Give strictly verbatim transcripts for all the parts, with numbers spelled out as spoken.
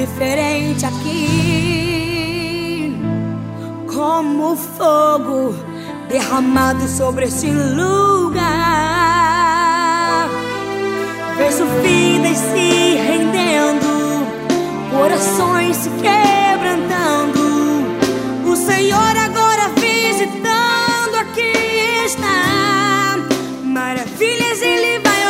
diferente aqui, como fogo derramado sobre este lugar. Vejo vidas se rendendo, corações se quebrantando. O Senhor agora visitando aqui está. Maravilhas Ele vai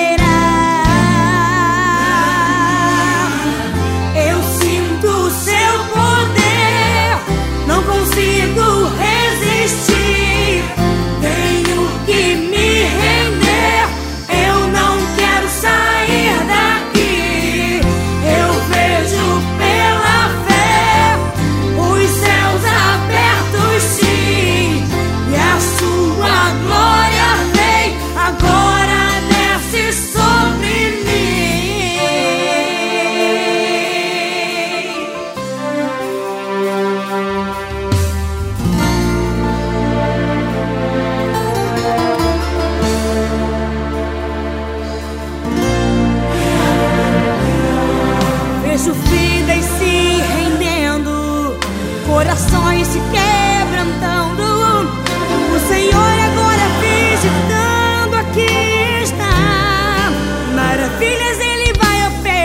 operar. Eu sinto o seu poder, não consigo resistir. Tenho que me render, eu não quero sair daqui. Eu vejo pela fé os céus abertos, sim, e a sua glória vem, agora desce sobre mim. Vejo vidas se rendendo, corações se quebrantando. O Senhor agora visitando aqui está. Maravilhas Ele vai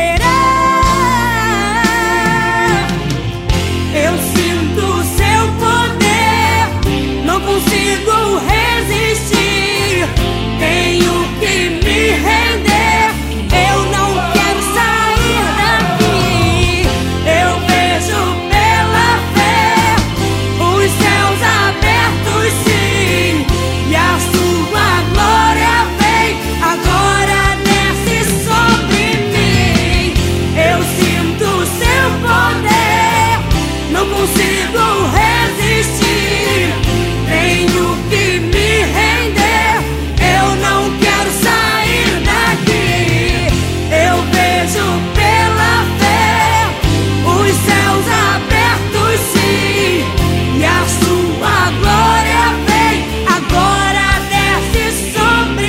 operar. Eu sinto o seu poder, não consigo resistir. Tenho que me render, eu não quero sair daqui. Eu vejo pela fé os céus abertos, sim, e a sua glória vem, agora desce sobre mim. Eu sinto o seu poder, não consigo resistir. Tenho que me render, eu não quero sair daqui. Eu vejo pela fé os céus abertos, sim, e a sua glória vem, agora desce sobre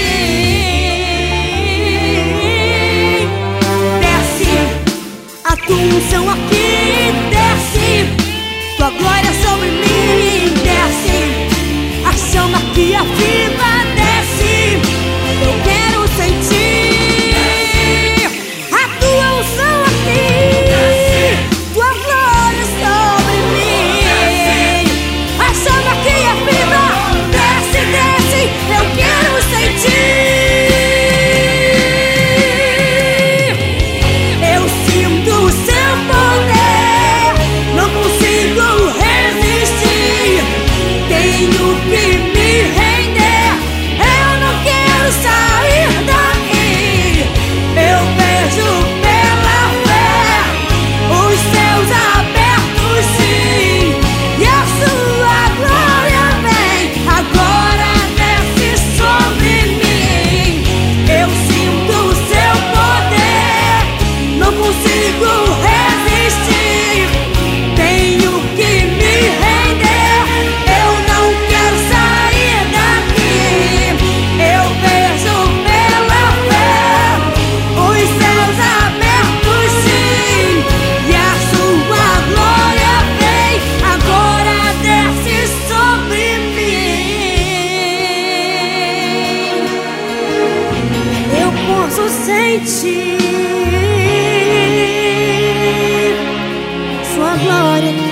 mim. Desce a tua unção aqui, desce tua glória sobre mim, desce a chama que aviva, desce. Eu quero sentir a tua unção aqui, tua glória sobre mim, a chama que aviva, desce, desce. Eu quero sentir. Eu sinto o seu poder, não consigo resistir. Tenho que me render, eu não quero sair daqui. Eu vejo pela fé os céus abertos, sim, e a sua glória vem, agora desce sobre mim. Eu sinto o seu poder, não consigo resistir. Tenho que me render, eu não quero sair daqui. Eu vejo pela fé os céus abertos, sim, e a sua glória vem, agora desce sobre mim. Eu posso sentir sua glória.